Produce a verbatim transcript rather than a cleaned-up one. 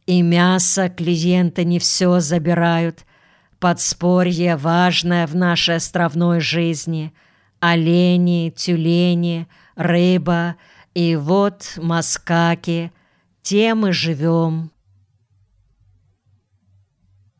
И мясо клиенты не все забирают. Подспорье важное в нашей островной жизни. Олени, тюлени, рыба и вот маскаки. Тем и живем.